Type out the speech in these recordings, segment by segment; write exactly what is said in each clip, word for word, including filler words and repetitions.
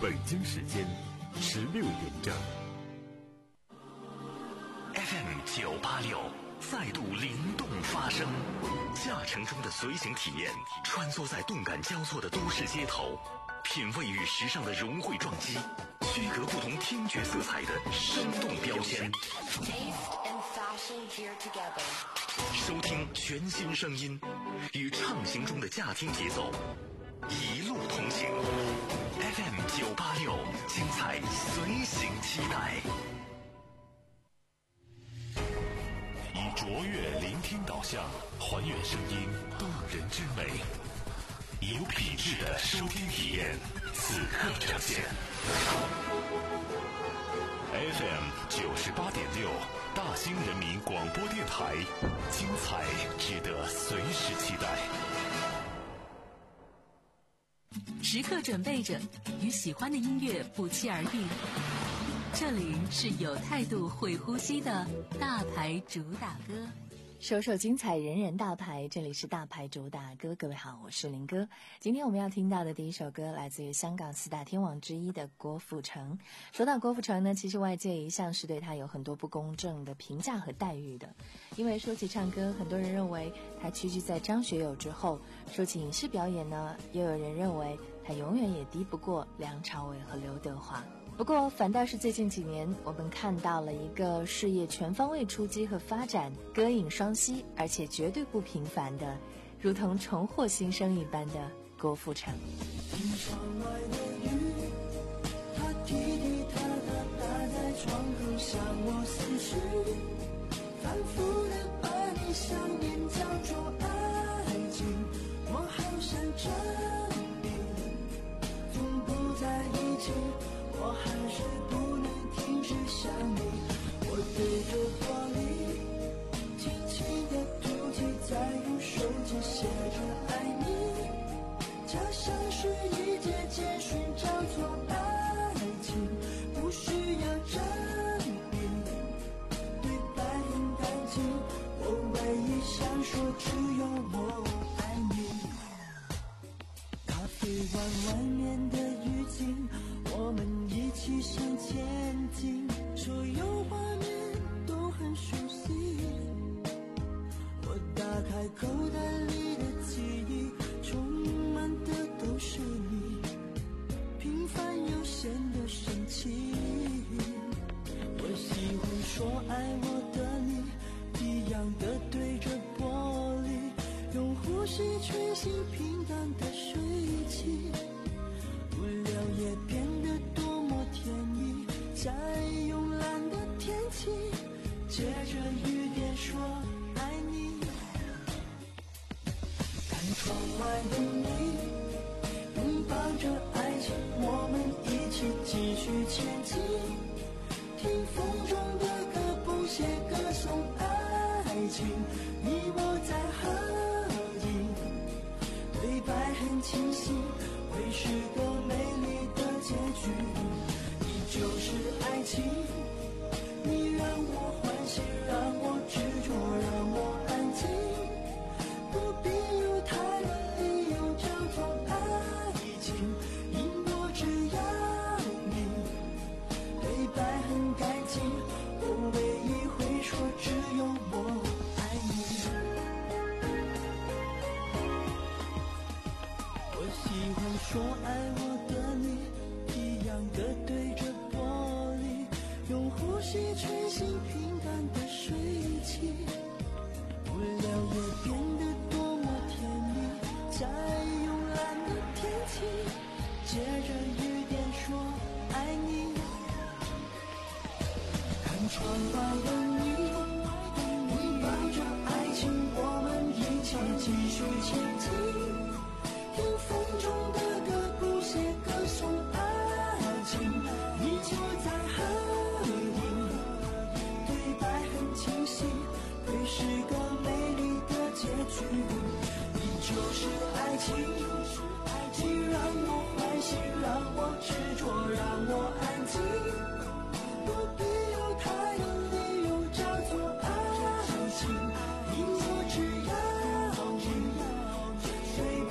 北京时间十六点整。 F M 九八六再度灵动发声，驾乘中的随行体验，穿梭在动感交错的都市街头，品味与时尚的融汇撞击，区隔不同听觉色彩的生动标签。收听全新声音，与畅行中的驾听节奏，一路同行。F M 九八六，精彩随行期待。以卓越聆听导向，还原声音动人之美，有品质的收听体验，此刻呈现。F M 九十八点六，大兴人民广播电台，精彩值得随时期待。 时刻准备着，与喜欢的音乐不期而遇。这里是有态度会呼吸的大牌主打歌， 首首精彩，人人大牌。这里是大牌主打歌，各位好，我是林哥。今天我们要听到的第一首歌来自于香港四大天王之一的郭富城。说到郭富城呢，其实外界一向是对他有很多不公正的评价和待遇的。因为说起唱歌，很多人认为他屈居在张学友之后；说起影视表演呢，又有人认为他永远也敌不过梁朝伟和刘德华。不过反倒是最近几年，我们看到了一个事业全方位出击和发展，歌影双栖，而且绝对不平凡的，如同重获新生一般的郭富城。 听窗外的雨，它滴滴答答打在窗口向我思绪，反复的把你想念叫做爱情，我好想证明从不在一起，我还是不能停止想你。我对着玻璃轻轻地吐气，再用手机写着爱你，这像是一节节寻找错爱情，不需要证明，对白很干净，我唯一想说只有我爱你。咖啡馆外面的雨景，我们一起向前进，所有画面都很熟悉。我打开口袋里的记忆，充满的都是你，平凡又显得神奇。我喜欢说爱我的你，一样的对着玻璃，用呼吸吹醒平淡的水汽，无聊也变得多么甜蜜，在慵懒的天气，借着雨点说爱你。看窗外的你，拥抱着爱情，我们一起继续前进，听风中的歌，不歇歌颂爱情，你我在合影，对白很清晰，会是个美丽的结局。你就是爱情，你让我欢喜，让我执着，让我安静，不必有太多理由叫做爱情，因我只要你，对白很干净，我唯一会说只有我爱你。我喜欢说爱我的你，一样的对着玻璃，用呼吸吹醒平淡的水汽，无聊也变得多么甜蜜，在慵懒的天气，借着雨点说爱你。看窗外的你，拥抱着爱情，我们一起继续前进，听风中的歌，不歇歌颂爱情，你就在合影，对白很清晰，会是个美丽的结局。你就是爱情，你让我欢喜，让我执着，让我安静，不必有太多理由叫做爱情，因我只要你，对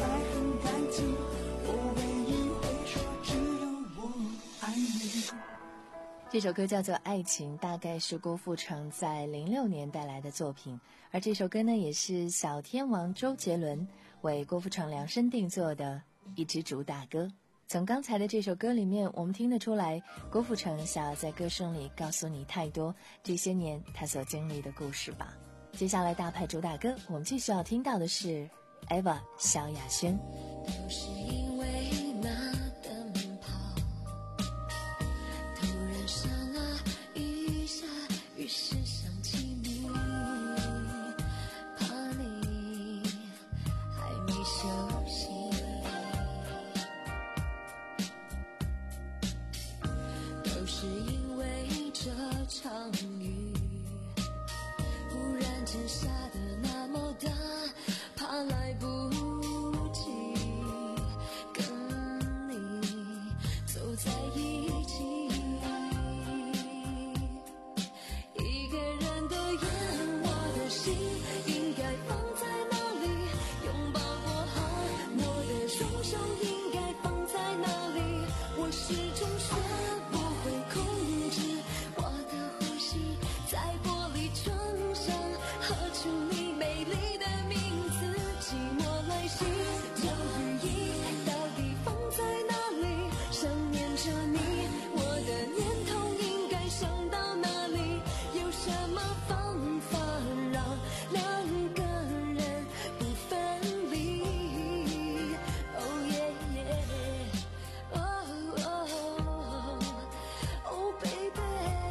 这首歌叫做《爱情》，大概是郭富城在零六年带来的作品，而这首歌呢，也是小天王周杰伦为郭富城量身定做的一支主打歌。从刚才的这首歌里面，我们听得出来，郭富城想要在歌声里告诉你太多这些年他所经历的故事吧。接下来大牌主打歌，我们继续要听到的是 Eva 萧亚轩。 都是因为那灯泡突然闪了一下，于是想起你，怕你还没休息，都是因为这场雨忽然间下得那么大，怕来不及跟你走在一起，一个人的夜，我的心应该放在哪里？拥抱过后，我的双手应该放在哪里？我始终学不会控制我的呼吸，在玻璃窗上刻出你美丽的名字，寂寞来袭，这雨衣到底放在哪里？想念着你，我的念头应该想到哪里？有什么方法让两个人不分离？ Oh yeah yeah Oh oh Oh baby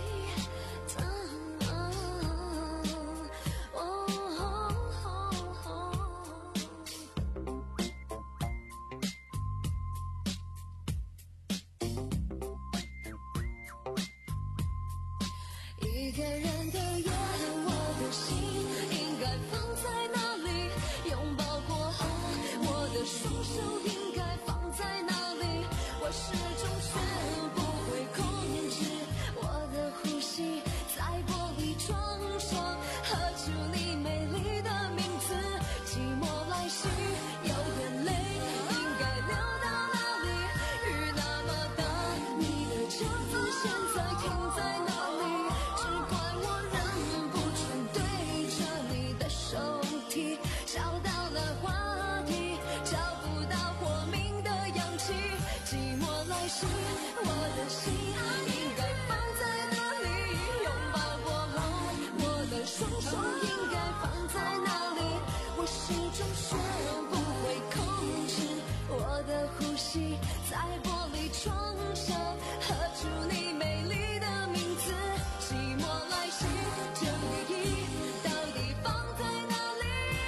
一个人的夜，我的心应该放在哪里？拥抱过后，我的双手应该放在哪里？我始终学不会控制我的呼吸，在玻璃窗上刻出你美丽的名字，寂寞来袭，有点累，应该流到哪里？雨那么大，你的车子现在停在哪里？只怪我忍不住对着你的手提，找到了话题，找不到莫名的氧气，寂寞来袭，我的心应该放在哪里？拥抱过后，我的双手应该放在哪里？我始终学不会控制我的呼吸，在玻璃窗上刻出你美丽的名字，寂寞来袭，这雨衣到底放在哪里？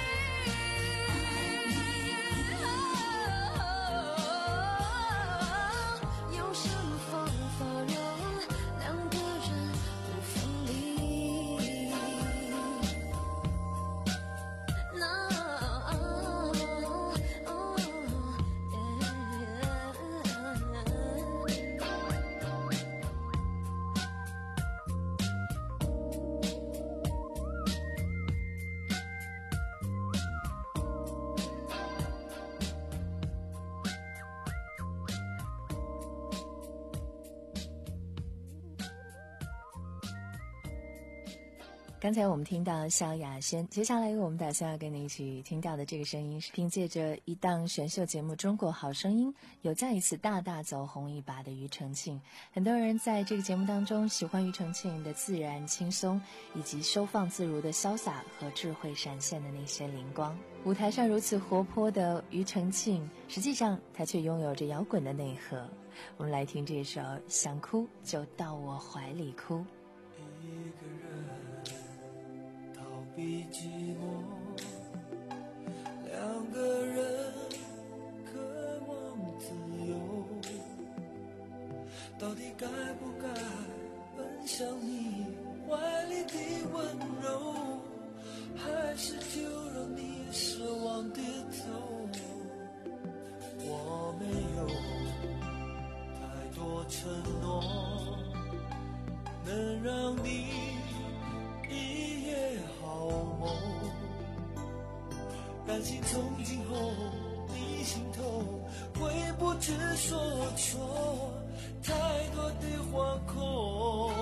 有什么方法让两个人不分离？那刚才我们听到萧亚轩，接下来我们打算要跟你一起听到的这个声音是凭借着一档选秀节目《中国好声音》有再一次大大走红一把的庾澄庆。很多人在这个节目当中喜欢庾澄庆的自然轻松，以及收放自如的潇洒和智慧闪现的那些灵光。舞台上如此活泼的庾澄庆，实际上他却拥有着摇滚的内核。我们来听这首《想哭就到我怀里哭》。 一个人逃避寂寞，两个人渴望自由，到底该不该奔向你怀里的温柔，还是就让你失望跌头？我没有太多承诺，能让你一夜好梦，担心从今后你心头会不知所措，太多的惶恐。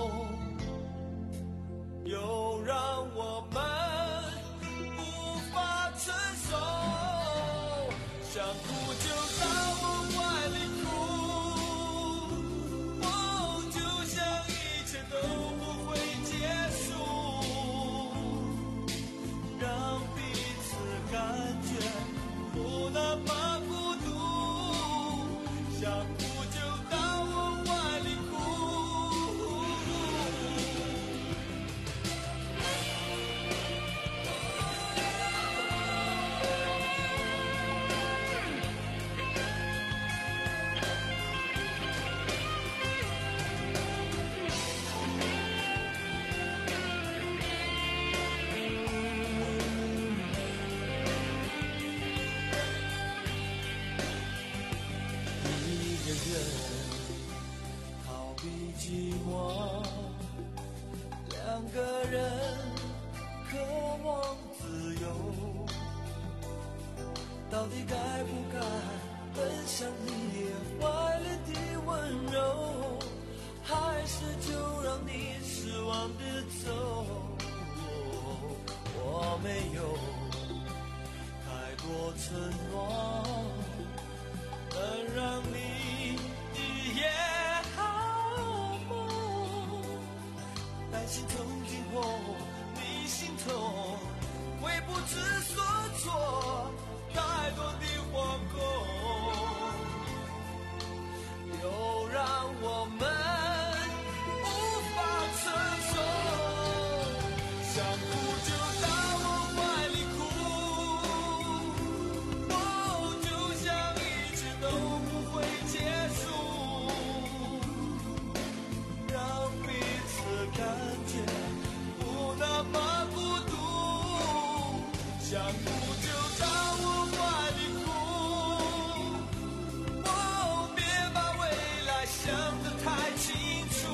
人，逃避寂寞，两个人渴望自由，到底该不该奔向你怀里的温柔，还是就让你失望的走？我没有太多承诺，能让你的夜好梦，担心从今后你心痛，会不知所措，太多的惶恐，又让我们无法承受，想哭就到我怀里哭，哦，就像一直都不会结束，让彼此感觉不那么孤独，想哭就到我怀里哭，哦，别把未来想得太清楚，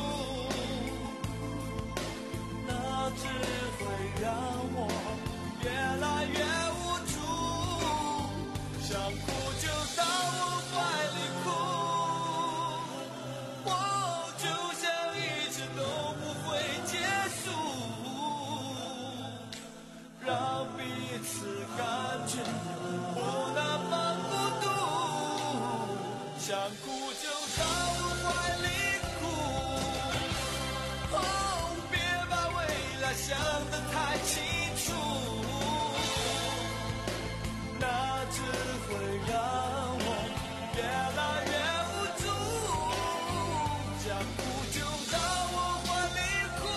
那只会让我越来越无助，想哭就到我怀里哭，哦，就像一直都不会结束，让彼此感觉不那么孤独，想哭就到我怀里哭，哦，别把未来想得太清楚，那只会让我越来越无助，想哭就到我怀里哭。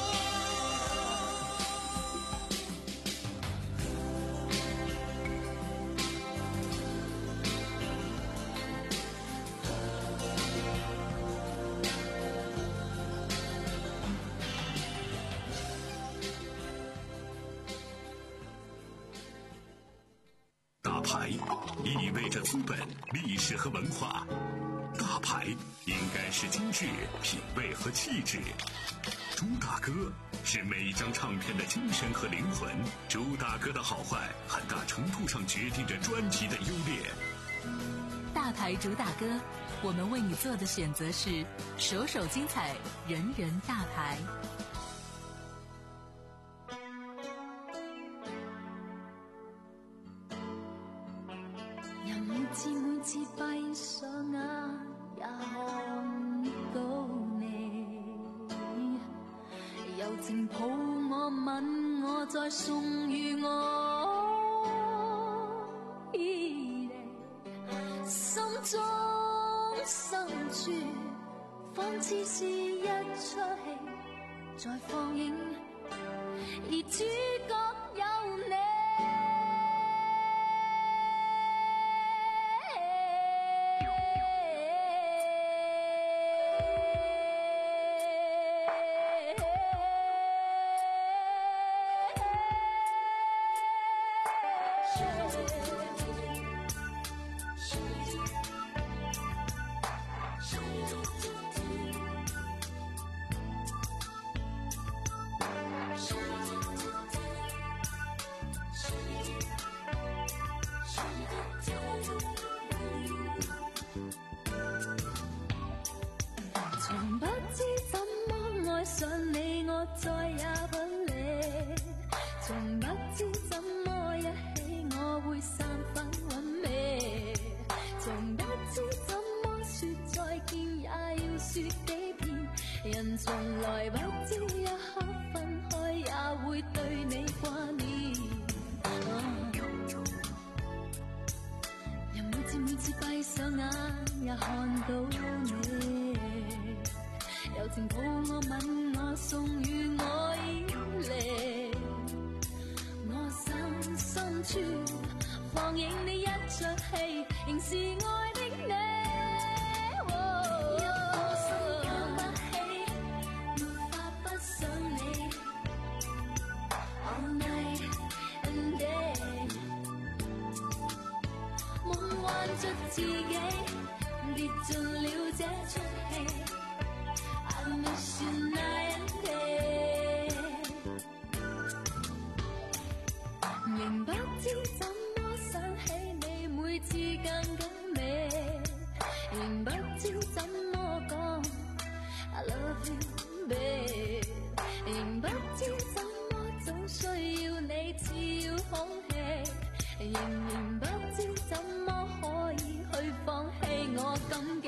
大牌意味着资本、历史和文化，大牌应该是精致、品味和气质。朱大哥是每一张唱片的精神和灵魂，朱大哥的好坏很大程度上决定着专辑的优劣。 大牌主打歌，我们为你做的选择是首首精彩，人人大牌。 人每次每次閉上眼也看到你，柔情抱我吻我再送予我依離，心中深處仿似是一出戲在放映，而主角有你。從不知怎麼愛上你，我再也不理。從不知怎麼一起，我會散發韻味。從不知怎麼說再見，也要說幾遍。人從來不知一刻分開，也會對你掛念。人每次每次閉上眼，也看到你。柔情抱我吻我送予我依離，我心深處放映呢一出戲，仍是愛的你。一顆心養不起，沒法不想你 All night and day， 夢幻着自己跌進了我感激。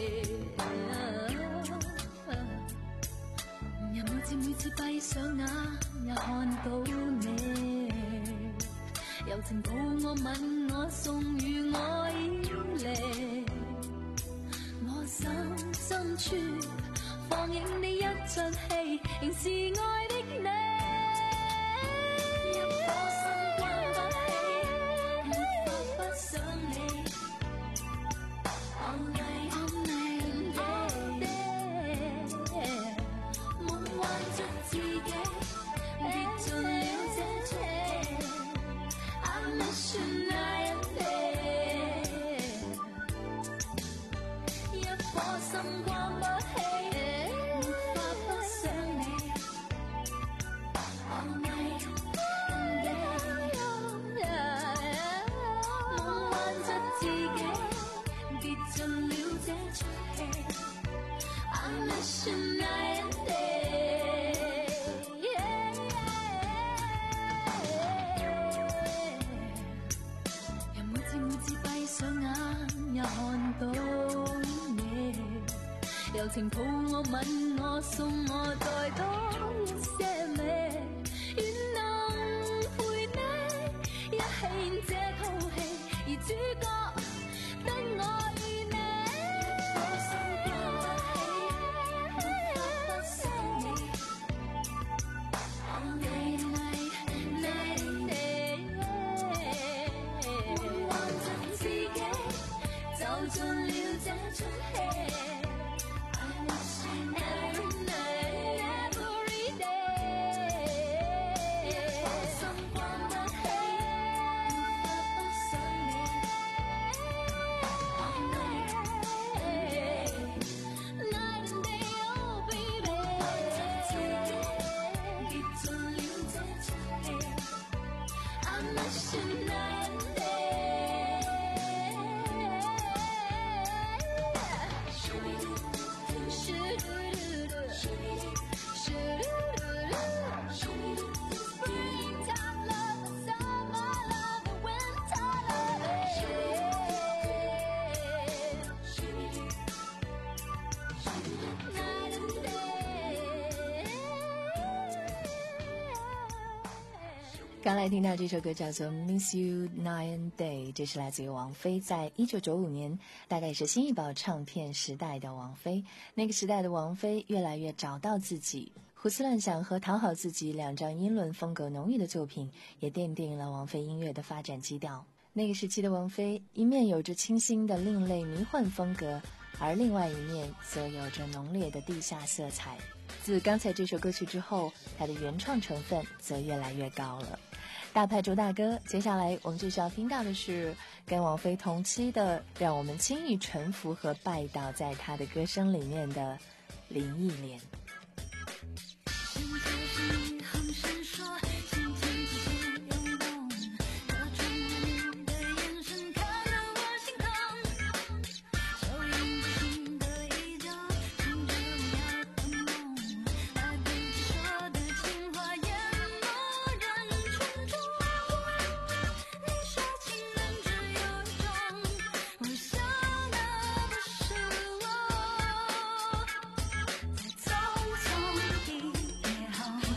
任每次每次閉上眼，也看到你，柔情抱我吻我送予我依離，我心深處放映你一出戲，仍是愛的你。一顆心關不起，沒法不想你。All night, all night, all day， 夢幻着自己，跌進了這出戲。I miss you night and day， 一顆心關不起，沒法不想你。All night and day， 夢幻着自己，跌進了這出戲。I miss you night and day， 人每次每次閉上眼，也看到你，柔情抱我吻我送我再多一些美，願能陪你一起演這套戲，而主角得我與你。我心關不起，沒法不想你。All night, night, night, day， 夢幻着自己，走進了這出戲。I miss you every night, every day， 一顆心關不起，沒法不想你。All night, night and day, oh baby， 夢幻着自己，跌進了這出戲。I miss you night and day， Springtime love, summer love, winter love， night and day。 刚来听到这首歌叫做 Miss You Night and Day， 这是来自于王菲，在一九九五年，大概也是新艺宝唱片时代的王菲。那个时代的王菲越来越找到自己，胡思乱想和讨好自己两张英伦风格浓郁的作品，也奠定了王菲音乐的发展基调。那个时期的王菲，一面有着清新的另类迷幻风格，而另外一面则有着浓烈的地下色彩。自刚才这首歌曲之后，她的原创成分则越来越高了。大牌主大哥，接下来我们就是要听到的是跟王菲同期的，让我们轻易臣服和拜倒在她的歌声里面的林忆莲。 深切是你横闪烁，心情之间涌动，这穿越你的眼神看得我心痛，手印着心的依旧，听着我要的梦，来不及说的情话淹没人群中，你说情人只有一种，我想的不是我，再匆匆一别后。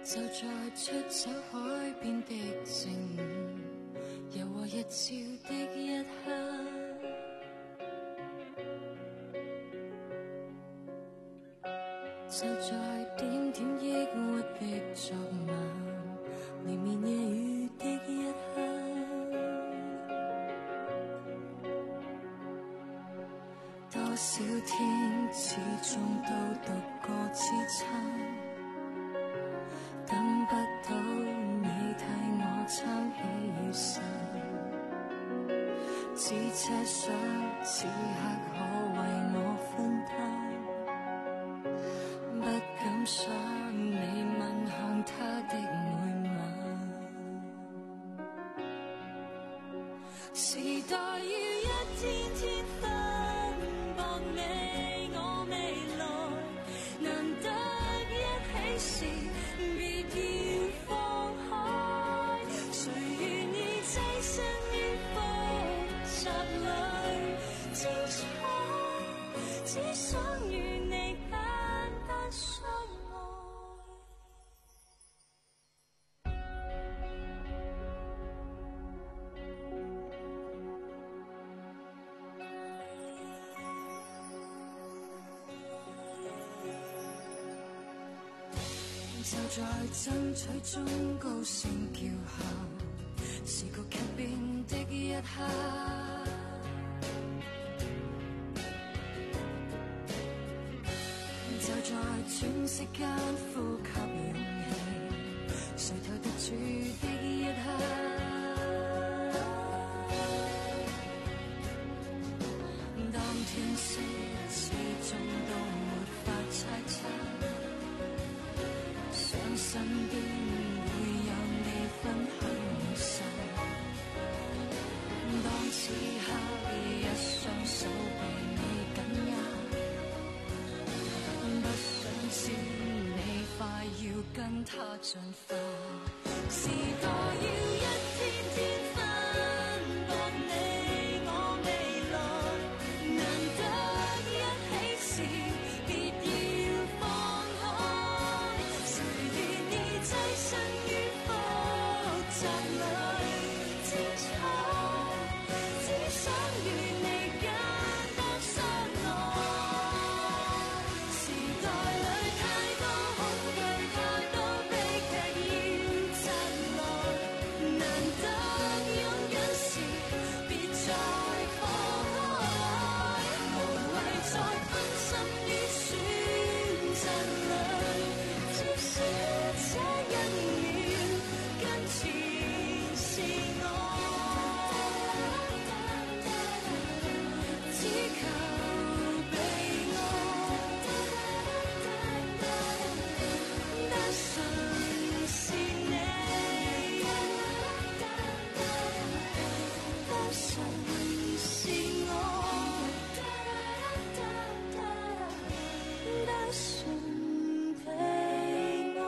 就在出走海邊的正午，柔和日照的一刻，就在點點抑鬱的昨晚，連綿夜雨的一刻，多少天始終都獨個支撐，等不到你替我撐起雨傘，只奢想此刻可為我分擔，不敢想你問候他的每晚，時代要一天天分薄你我未來，難得一起時別要放開，誰願意棲身於複雜裏，精彩只想與你簡單相愛。就在爭取中高聲叫喊，時局劇變的一刻，就在喘息間呼吸勇氣，誰投得住的一刻，當天色始終都沒法猜測，想身邊會有你分享每世，當此刻一雙手被你緊握，不想知你快要跟他進化，時代要一天天分薄你我未來，難得一起時別要放開，誰願意棲身於複雜裏，精彩只想與你簡單相愛，時代裏太多恐懼，太多悲劇要摘來，難得擁緊時別再放開，無謂再分心於選擇裏，即使這一秒跟前是愛，只求被愛，單純是你，單純是我，單純被愛。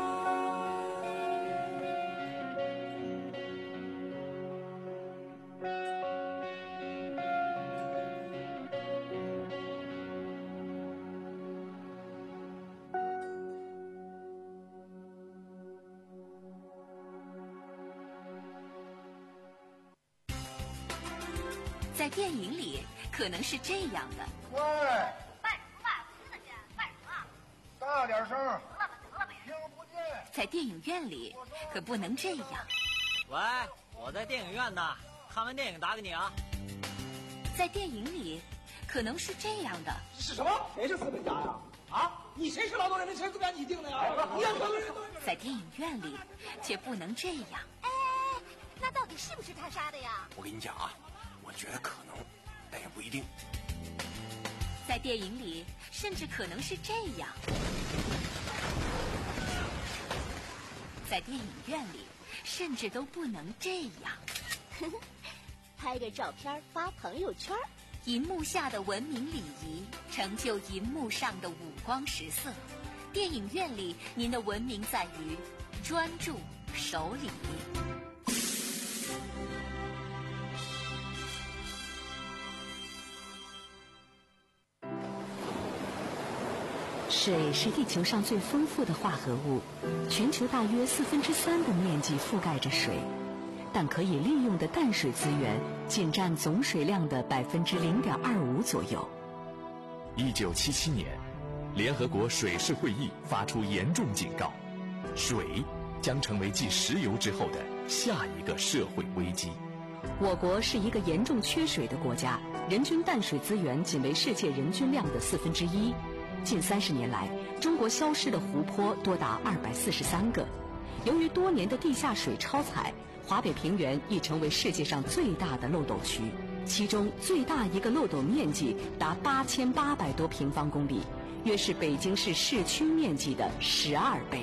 在电影里可能是这样的， 喂， 卖什么卖？我听得见，卖什么？ 大点声， 得了吧，得了吧， 听不见。 在电影院里可不能这样。 喂，我在电影院呢，看完电影打给你啊。 在电影里可能是这样的， 是什么？谁是资本家呀？啊，你谁是劳动人民？谁资本家？你定的呀？你要所有人都是。 在电影院里却不能这样。 哎，那到底是不是他杀的呀？ 我跟你讲啊，我觉得可能，但也不一定。 在电影里甚至可能是这样。在电影院里甚至都不能这样。 拍个照片发朋友圈， 银幕下的文明礼仪成就银幕上的五光十色。电影院里您的文明在于专注守礼。 水是地球上最丰富的化合物，全球大约四分之三的面积覆盖着水，但可以利用的淡水资源仅占总水量的百分之零点二五左右。 一九七七年，联合国水事会议发出严重警告，水将成为继石油之后的下一个社会危机。 我国是一个严重缺水的国家，人均淡水资源仅为世界人均量的四分之一。近三十年来，中国消失的湖泊多达二百四十三个。由于多年的地下水超采，华北平原已成为世界上最大的漏斗区，其中最大一个漏斗面积达八千八百多平方公里，约是北京市市区面积的十二倍。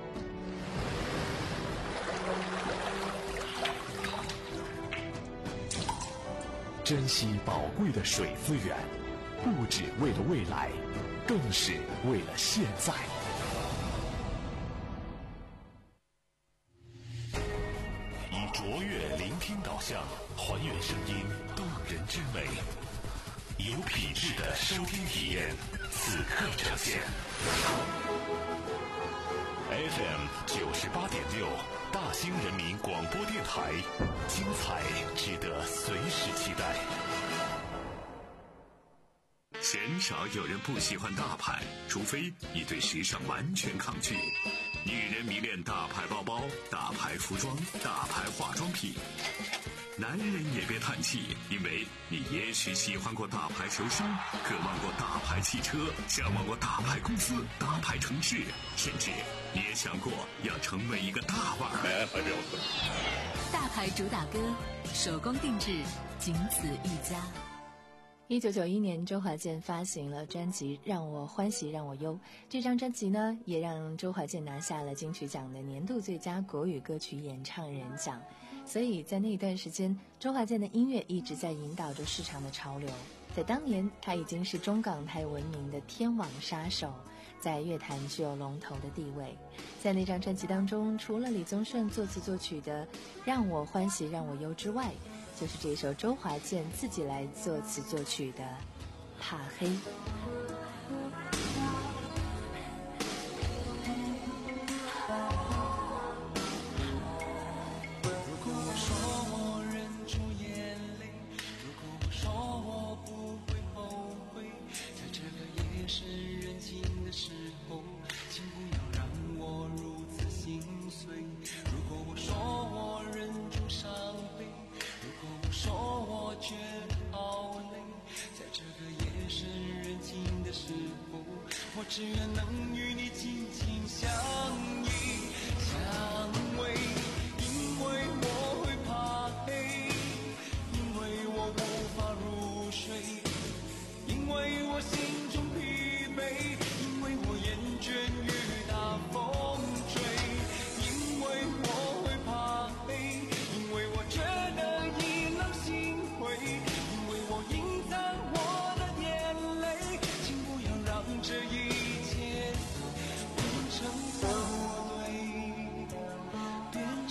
珍惜宝贵的水资源，不只为了未来，更是为了现在。以卓越聆听导向，还原声音动人之美，有品质的收听体验，此刻呈现。F M 九十八点六，大兴人民广播电台，精彩值得随时期待。鲜少有人不喜欢大牌，除非你对时尚完全抗拒。女人迷恋大牌包包、大牌服装、大牌化妆品。男人也别叹气，因为你也许喜欢过大牌球星，渴望过大牌汽车，向往过大牌公司、大牌城市，甚至你也想过要成为一个大腕儿。 大牌主打歌，手工定制，仅此一家。 一九九一年，周华健发行了专辑《让我欢喜让我忧》。这张专辑呢，也让周华健拿下了金曲奖的年度最佳国语歌曲演唱人奖。所以在那一段时间，周华健的音乐一直在引导着市场的潮流。在当年，他已经是中港台闻名的天王杀手，在乐坛具有龙头的地位。在那张专辑当中，除了李宗盛作词作曲的《让我欢喜让我忧》之外，就是这首周华健自己来作词作曲的《怕黑》。 我只愿能与你紧紧相依相偎，因为我会怕黑，因为我无法入睡，因为我心中疲惫，因为我厌倦雨打风吹，因为我会怕黑，因为我觉得意冷心灰，因为我隐藏我的眼泪，请不要让这一变成不对，变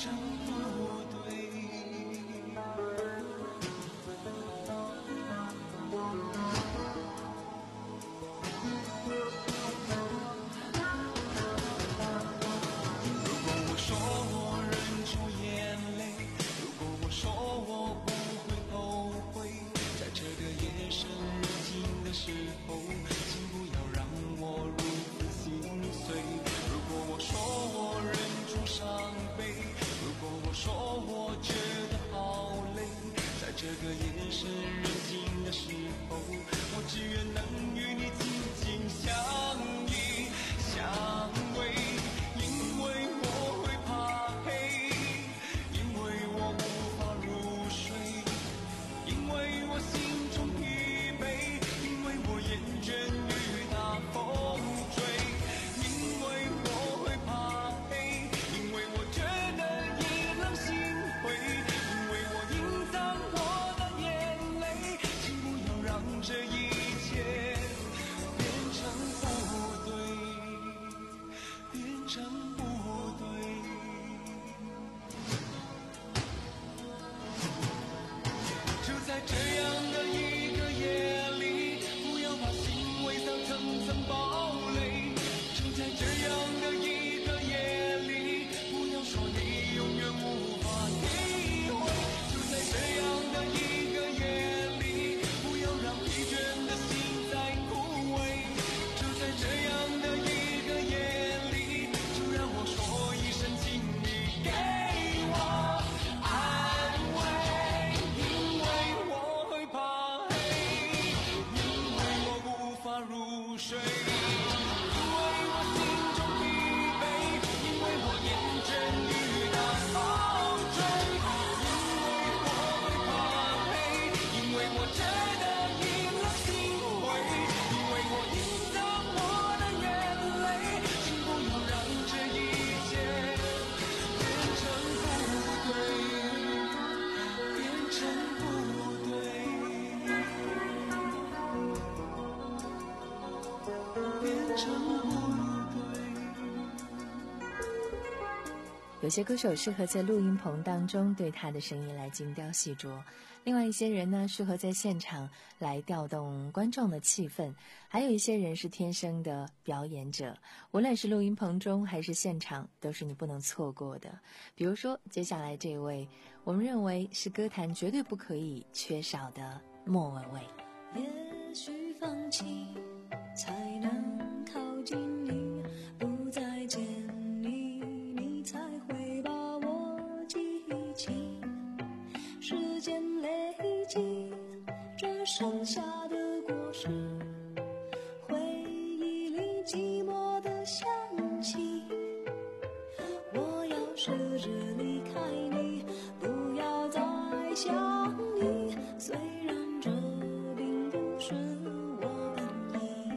入睡，因为我心中疲惫，因为我眼睁雨打风吹，因为我会怕黑，因为我真的赢了心灰，因为我赢得我的眼泪，请不要让这一切变成不对，变成不对。 有些歌手适合在录音棚当中对他的声音来精雕细琢，另外一些人呢适合在现场来调动观众的气氛，还有一些人是天生的表演者，无论是录音棚中还是现场，都是你不能错过的。比如说接下来这位，我们认为是歌坛绝对不可以缺少的莫文蔚。 也许放弃才能靠近你，不再见你，你才会把我记起。时间累积，这剩下的果实，回忆里寂寞的香气。我要试着离开你，不要再想你，虽然这并不是我本意。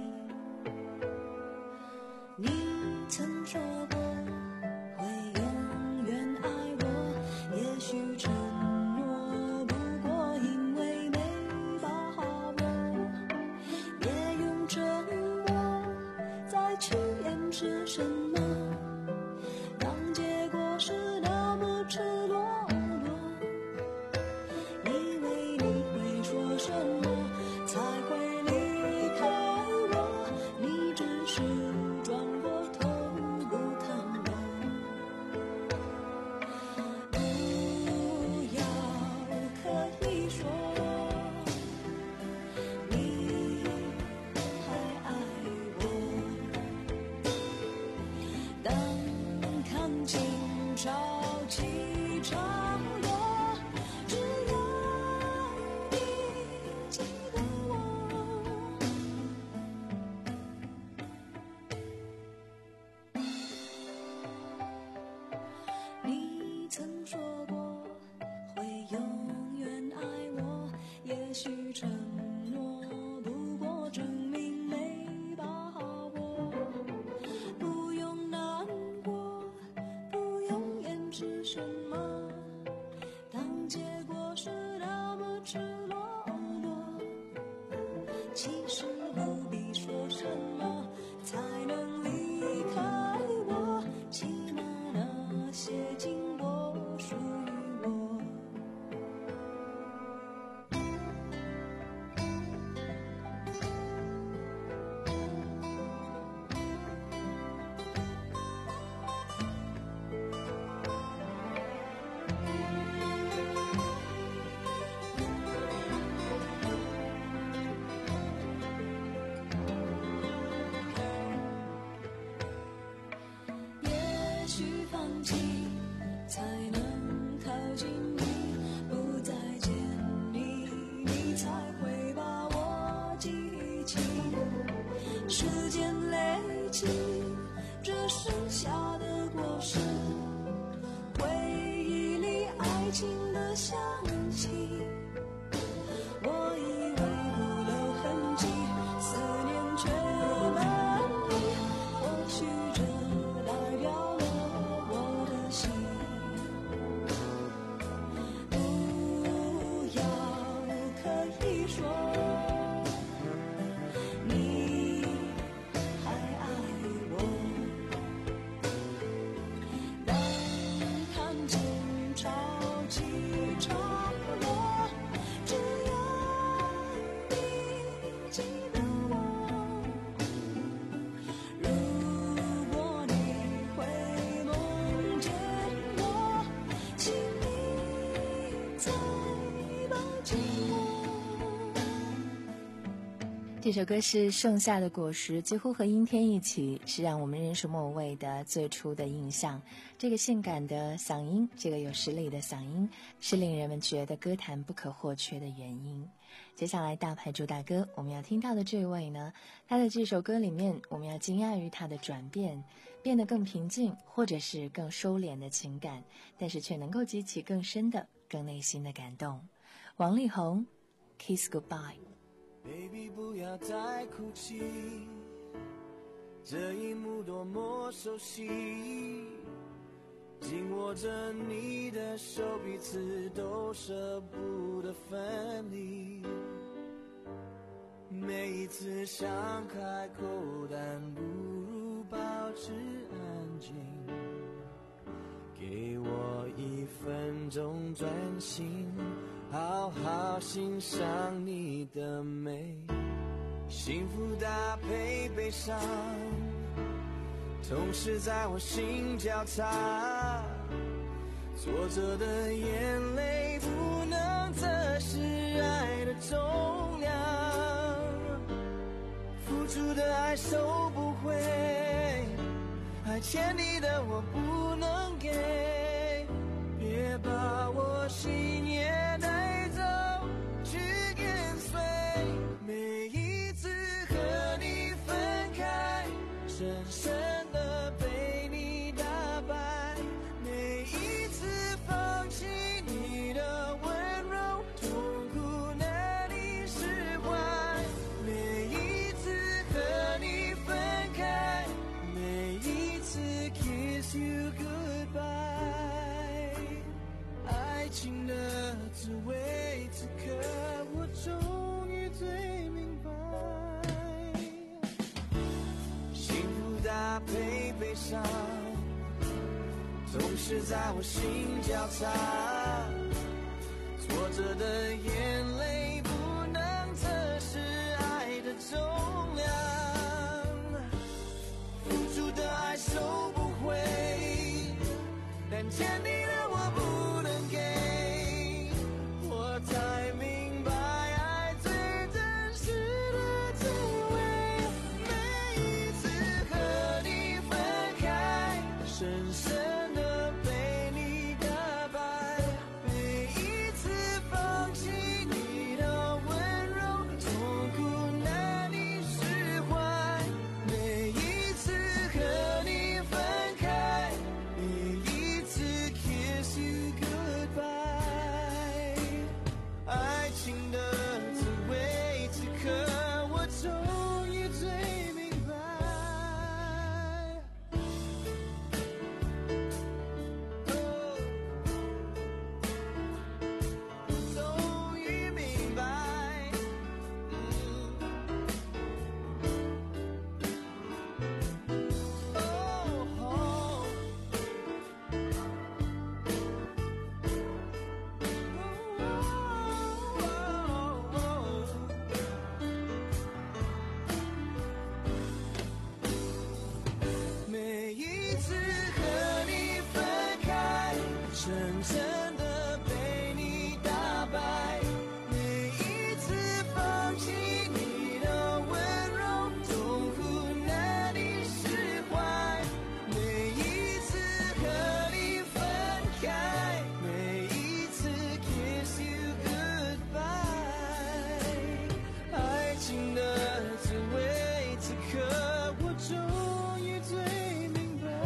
你曾说过会永远爱我，也许承诺不过因为没把握，别用沉默再去掩饰什么，当结果是那么赤裸裸，以为你会说什么才会离开我，你只是转过头不看我。不要可以说你还爱我，当看清潮起潮落，只要你记得我。你曾说过会永远爱我，也许承诺不过证明没把握，不用难过，不用掩饰什么，当结果是那么赤裸裸，其实不必说什么才能离开我，起码那些经过属于我。也许放弃才能靠近你，不再见你，你才会把我记起。时间累积，这剩下的果实，回忆里爱情的香气。我以为不留痕迹，思念却满溢，或许这代表了我的心。不要可以说你还爱我，当看见潮起潮落， 这首歌是《盛夏的果实》，几乎和阴天一起，是让我们认识莫文蔚的最初的印象。这个性感的嗓音，这个有实力的嗓音，是令人们觉得歌坛不可或缺的原因。接下来大牌主打歌，我们要听到的这位呢，他的这首歌里面，我们要惊讶于他的转变，变得更平静，或者是更收敛的情感，但是却能够激起更深的、更内心的感动。王力宏 Kiss Goodbye。Baby 不要再哭泣，这一幕多么熟悉，紧握着你的手，彼此都舍不得分离。每一次想开口，但不如保持安静，给我一分钟专心，好好欣赏你的美，幸福搭配悲伤，同时在我心交叉，挫折的眼泪不能测试爱的重量，付出的爱收不回，爱欠你的我不能给，别把我心也带走，去跟随。每一次和你分开，深深的被你打败，每一次放弃你的温柔，痛苦难以释怀。每一次和你分开，每一次 kiss you goodbye， 爱情的滋味，此刻我终于最明白，幸福搭配悲伤，总是在我心交叉，挫折的眼泪不能测试爱的重量，付出的爱收不回，但欠你的我不能给，我才明白爱最真实的滋味。每一次和你分开，深深的被你打败，每一次放弃你的温柔，痛苦难以释怀。每一次和你分开，每一次 kiss you goodbye， 爱情的滋味，此刻我终于最明白。终于明白，每一次和你分开，深深的被你打败，每一次放弃你的温柔，痛苦难以释怀。每一次和你分开，每一次 kiss you goodbye， 爱情的滋味，此刻我终于最明白。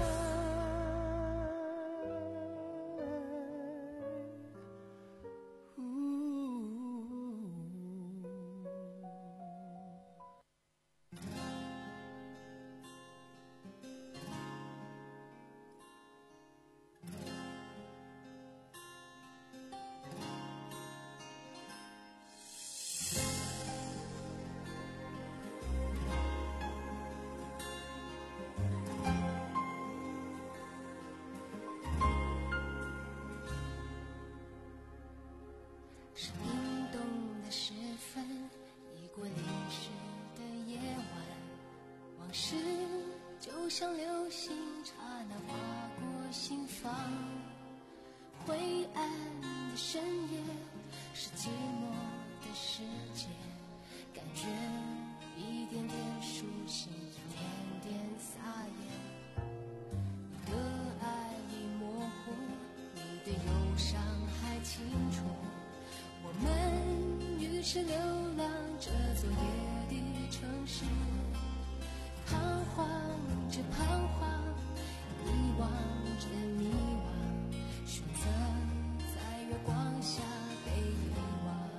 是冰冻的时分，已过零时的夜晚，往事就像流星，刹那划过心房。灰暗的深夜，是寂寞的世界，感觉一点点熟悉，一点点撒野。你的爱已模糊，你的忧伤还清楚。我们于是流浪这座夜的城市，彷徨着彷徨，迷惘着迷惘，选择在月光下被遗忘。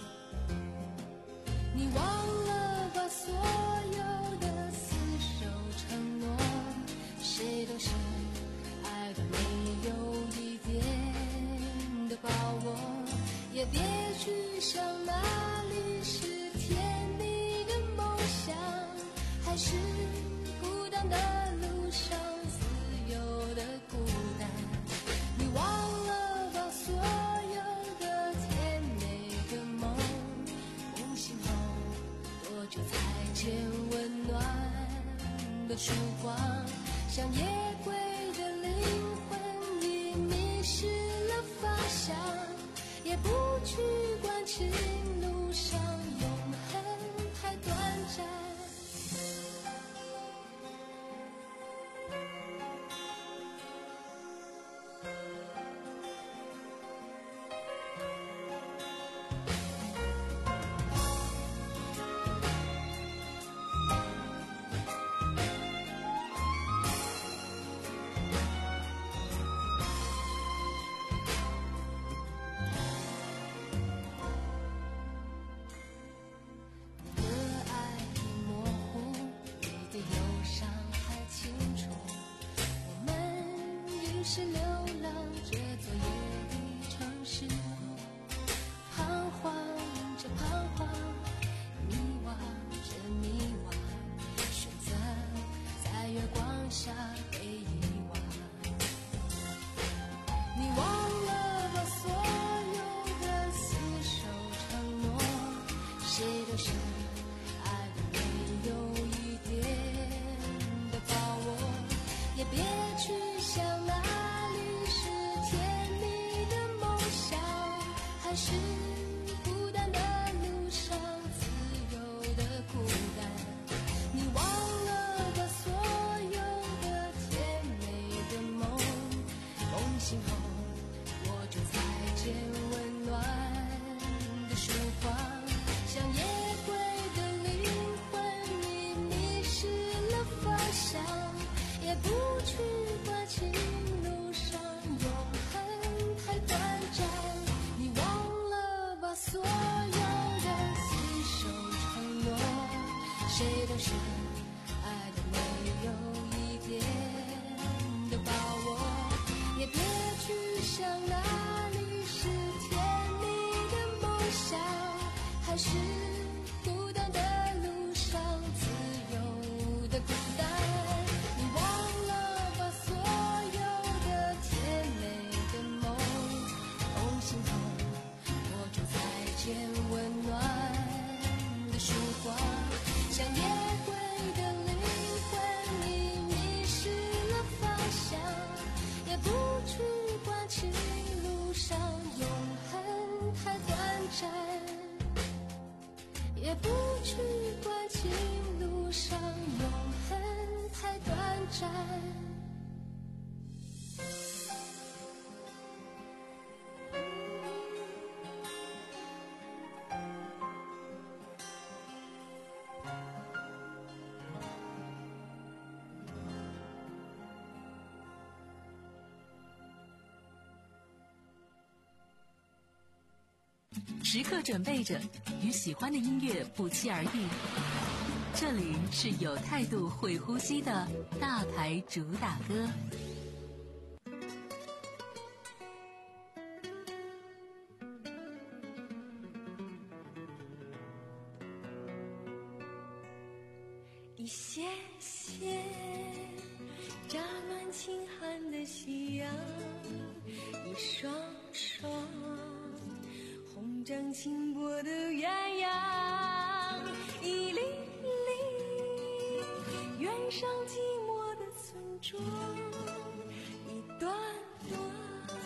你忘了把所有的厮守承诺，谁都是爱的没有一点的把握，也别去想哪里是甜蜜的梦想，还是孤单的路上自由的孤单。你忘了把所有的甜美的梦，梦醒后多久才见温暖的曙光，像夜归的灵魂已迷失了方向，也不去管情路上永恒太短暂。是流浪这座夜的城市，彷徨着彷徨，迷惘着迷惘，选择在月光下被遗忘。你忘了把所有的厮守承诺，谁都是爱的没有一点的把握，也别去想那是孤单的路上自由的孤单。你忘了把所有的甜美的梦，梦醒后我就再见温暖的曙光，像夜归的灵魂已迷失了方向，也不去管情路上永恒太短暂。所有的厮守承诺，谁都是爱的没有一点的把握，也别去想哪里是甜蜜的梦想，还是孤单的路上自由的孤单。你忘了把所有的甜美的梦，梦醒后我就再见温暖的曙光，像夜归的灵魂已迷失了方向，也不去管情路上永恒太短暂，也不去管情路上永恒太短暂。 时刻准备着，与喜欢的音乐不期而遇。这里是有态度、会呼吸的大牌主打歌。 一些些乍暖轻寒的夕阳，一双双红掌轻拨的鸳鸯，一粒粒远上寂寞的村庄，一段段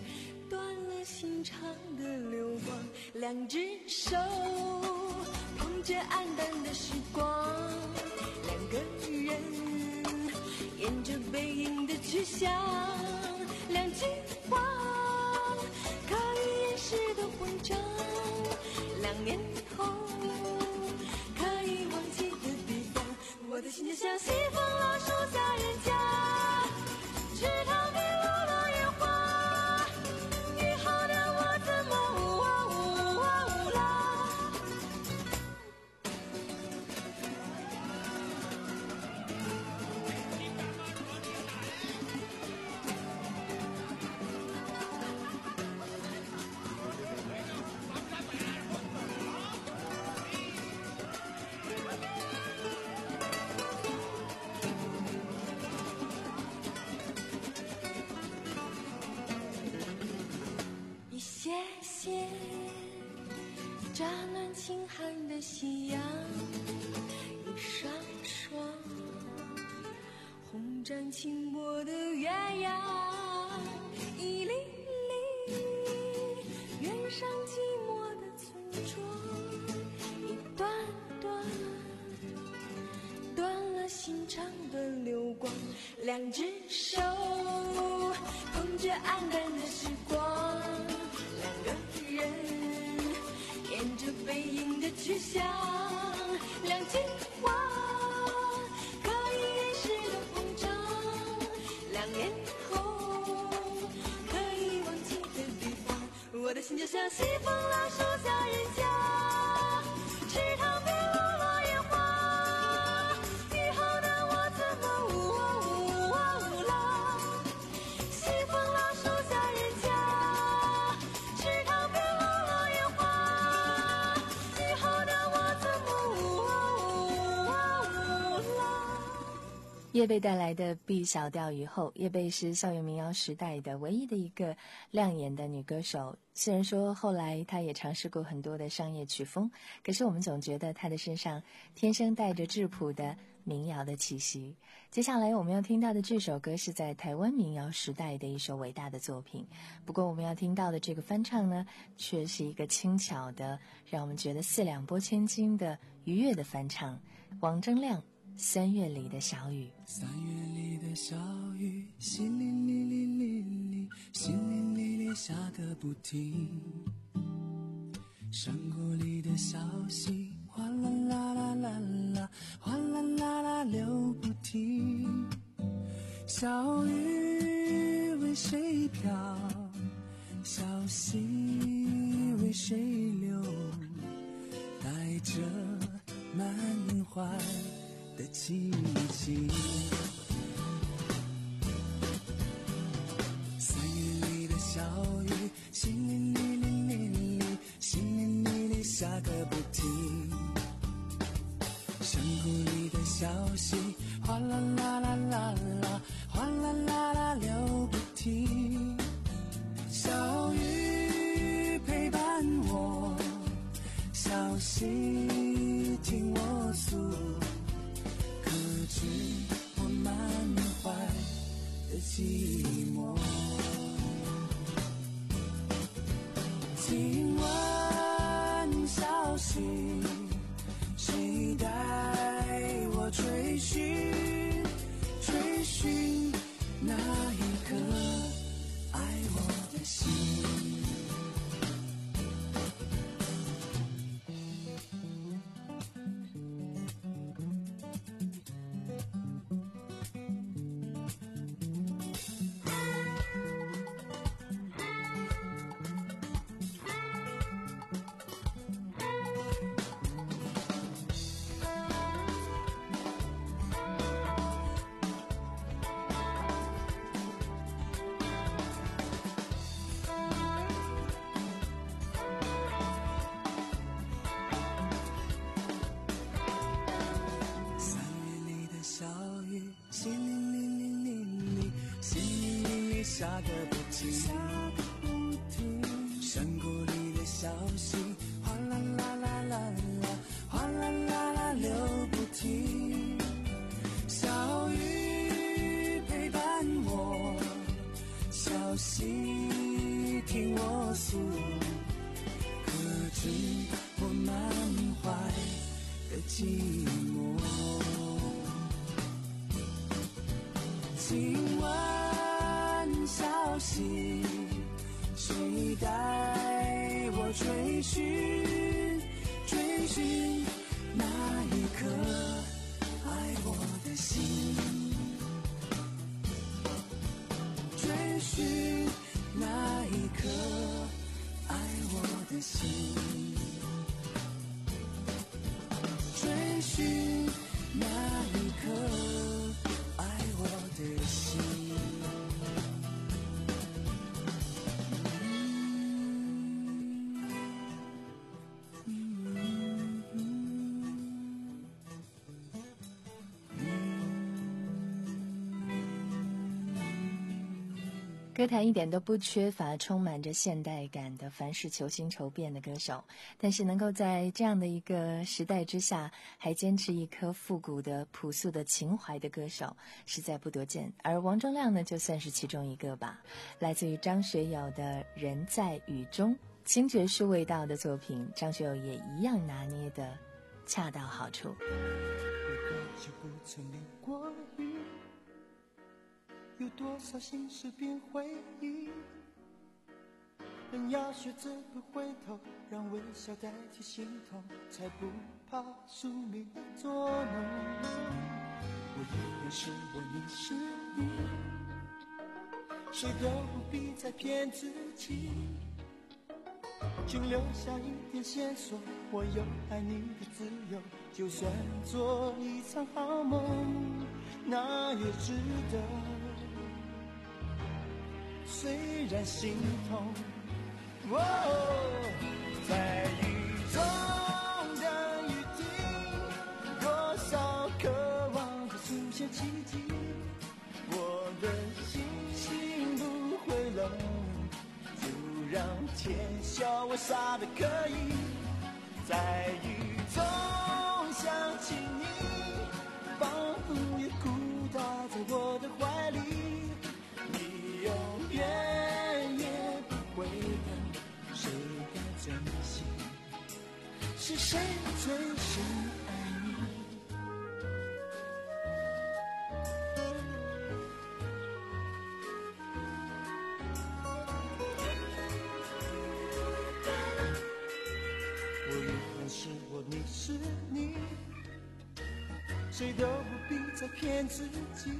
断了心肠的流光，两只手碰碰着暗淡的时光，两个人沿着背影的去向，两句话可以掩饰的慌张，两年后可以忘记的地方，我的心就像西风老树下人家，池塘边落落叶花，雨后的我怎么呜啊呜啊呜啦。一些些乍暖轻寒的夕阳，一双双红掌轻薄的鸳鸯，一粒粒远上寂寞的村庄，一段段断了心肠的流光，两只手碰着暗淡的时光，两个人沿着背影的去向，两句话可以掩饰的慌张，两年后可以忘记的地方，我的心就像西风老树下人家，池塘边落落叶花，雨后的我怎么呜啊呜啊呜啦。西风老树下人家，池塘边落落叶花，雨后的我怎么呜啊呜啊呜啦。 叶蓓带来的 B 小调雨后，叶蓓是校园民谣时代的唯一的一个亮眼的女歌手。虽然说后来她也尝试过很多的商业曲风，可是我们总觉得她的身上天生带着质朴的民谣的气息。接下来我们要听到的这首歌是在台湾民谣时代的一首伟大的作品，不过我们要听到的这个翻唱呢，却是一个轻巧的，让我们觉得四两拨千斤的愉悦的翻唱。王铮亮三月里的小雨， 三月里的小雨，淅沥沥沥沥沥，淅沥沥沥下个不停。山谷里的小溪，哗啦啦啦啦啦，哗啦啦啦流不停。小雨为谁飘？小溪为谁流？带着满怀的凄清，三月里的小雨，淅沥沥沥沥沥，淅沥沥沥下个不停。山谷里的小溪，哗啦啦啦啦啦，哗啦啦啦流不停。小雨陪伴我，小溪听我诉，可知我满怀的寂寞。听闻消息，谁带我追寻追寻那一颗爱我的心。下个不停，山谷里的小溪，哗啦啦啦啦啦，哗啦啦啦流不停。小雨陪伴我，小溪听我诉，可知我满怀新闻消息，谁带我追寻追寻那一颗爱我的心，追寻那一颗爱我的心，追寻那一颗爱我的心。 歌坛一点都不缺乏充满着现代感的凡事求新求变的歌手，但是能够在这样的一个时代之下还坚持一颗复古的朴素的情怀的歌手实在不多见，而王铮亮呢就算是其中一个吧。来自于张学友的人在雨中，轻爵士味道的作品，张学友也一样拿捏的恰到好处。 就不曾淋过雨，有多少心事变回忆，人要学着不回头，让微笑代替心痛，才不怕宿命的捉弄。我永远是我，你是你，谁都不必再骗自己，请留下一点线索，我有爱你的自由，就算做一场好梦，那也值得。虽然心痛，哦，在雨中的雨滴，多少渴望着出现奇迹，我的心情不会冷，就让天笑我傻的可以，在雨中想起你，仿佛也哭倒在我的怀里，你永远也不会懂，谁该珍惜，是谁最深爱你。我永远是我，你是你，谁都不必再骗自己，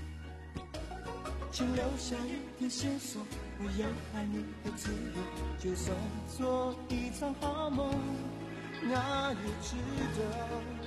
请留下一点线索，我有爱你的自由，就算做一场好梦，那也值得。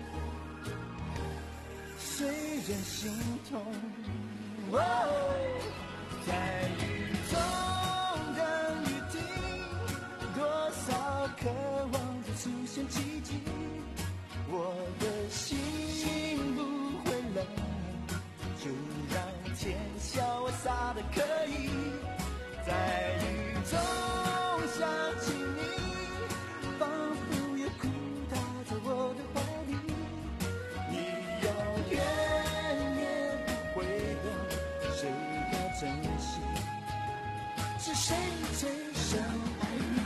虽然心痛，哦，在雨中的雨滴，多少渴望着出现奇迹，我的心不会冷，就让天笑我傻的可以，在雨中想起你，仿佛也哭倒在我的怀里，你永远也不会懂，谁该珍惜，是谁最深爱你。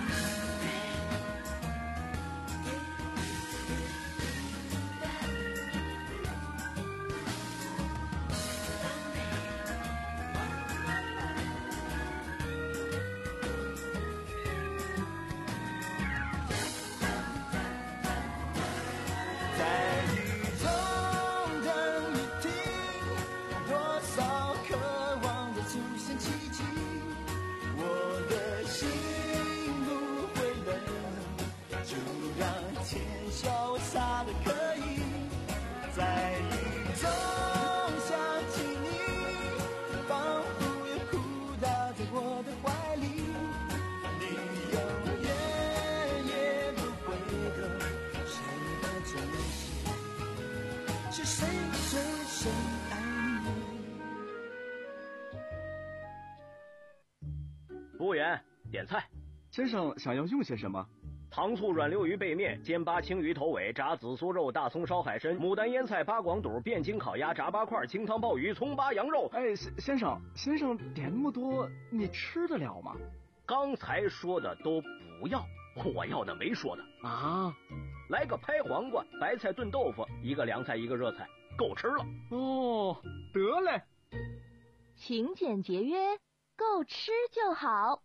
服务员，点菜。 先生想要用些什么？ 糖醋软溜鱼背面、煎八青鱼头尾、炸紫苏肉、大葱烧海参、牡丹腌菜、八广肚、汴京烤鸭、炸八块、清汤鲍鱼、葱八羊肉。 哎，先生，先生点那么多，你吃得了吗？ 刚才说的都不要，我要的没说的啊。 来个拍黄瓜、白菜炖豆腐，一个凉菜一个热菜，够吃了。 哦，得嘞。 勤俭节约，够吃就好。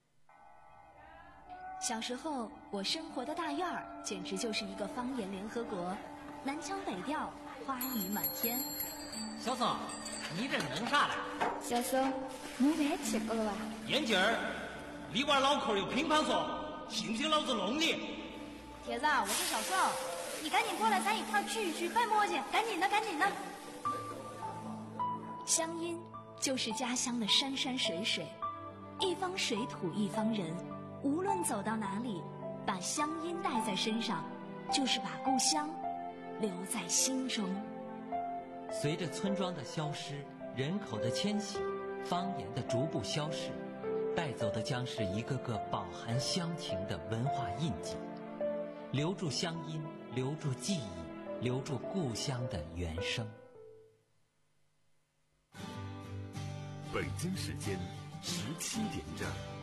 小时候，我生活的大院儿简直就是一个方言联合国，南腔北调，花语满天。 小宋，你这弄啥嘞？ 小宋，弄饭吃过了吧？ 眼镜儿，你娃脑壳有乒乓说，信不信老子弄你？ 铁子，我是小宋，你赶紧过来，咱一块儿聚一聚，卖磨叽，赶紧的，赶紧的。乡音就是家乡的山山水水，一方水土一方人，无论走到哪里，把乡音带在身上，就是把故乡留在心中。 随着村庄的消失，人口的迁徙，方言的逐步消逝，带走的将是一个个饱含乡情的文化印记。留住乡音，留住记忆，留住故乡的原声。 北京时间十七点整。